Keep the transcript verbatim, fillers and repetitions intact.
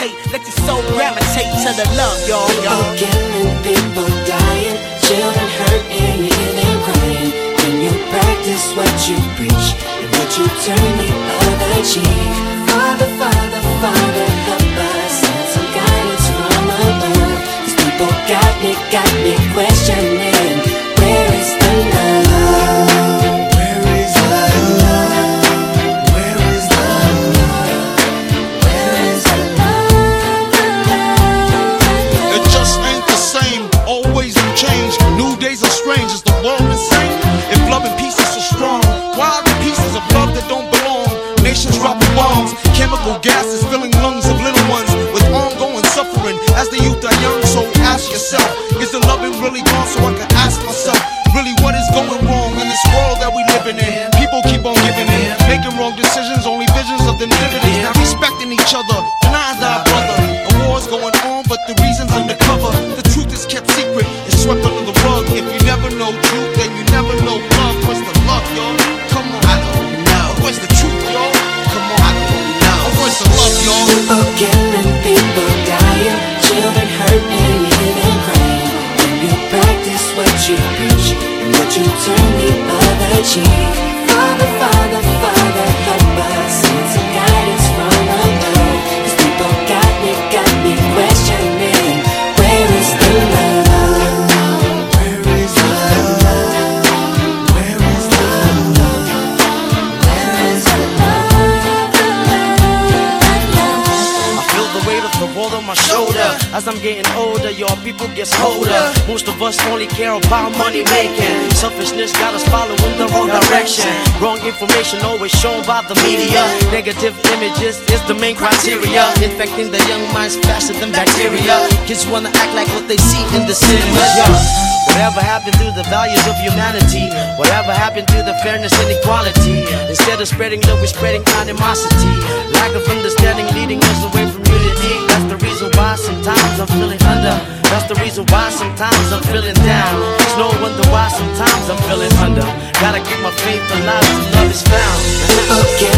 meditate, let your soul gravitate to the love, y'all. People killing, people dying, children hurt and you hear them crying. When you practice what you preach, and what you turn the other cheek. Father, Father, Father, help us, send some guidance from above. These people got me, got me questioning, where is the love? Where is the love? Where is the love? Where is the love? The love, the love? It just ain't the same, always in change. New days are strange, is the world insane? If love and peace is so strong, why are the pieces of love that don't belong? Nations dropping bombs, chemical gases filling lungs of little ones with ongoing suffering as the youth are young. So ask yourself, is the loving really gone? So I can ask myself, really what is going wrong in this world that we living in? People keep on giving in, making wrong decisions, only visions of them dividends. Not respecting each other, denying our brother. A war's going on, but the reason's undercover. The truth is kept secret, it's swept under the rug. If you never know truth, then you never know love. What's the love, y'all? Come on, I don't know. Where's the truth, y'all? Come on, I don't know. Where's the love, y'all? People killing, people dying, children hurt and you hear them crying. When you practice what you preach, and what you turn the other cheek. Father, Father, Father, help us, send some guidance from above. These people got me, got me questioning, where is the love? Where is the love? Where is the love? Where is the love? The love, the love. I feel the weight of the world on my shoulder. As I'm getting older, y'all people get colder. Most of us only care about money making. Selfishness got us following the wrong direction. Wrong information always shown by the media. Negative images is the main criteria, infecting the young minds faster than bacteria. Kids wanna act like what they see in the cinema. Yeah. Whatever happened to the values of humanity? Whatever happened to the fairness and equality? Instead of spreading love, we're spreading animosity. Lack of understanding leading us away from unity. That's the reason why sometimes I'm feeling under. That's the reason why sometimes I'm feeling down. It's no wonder why sometimes I'm feeling under. Gotta keep my faith alive till love is found. Okay.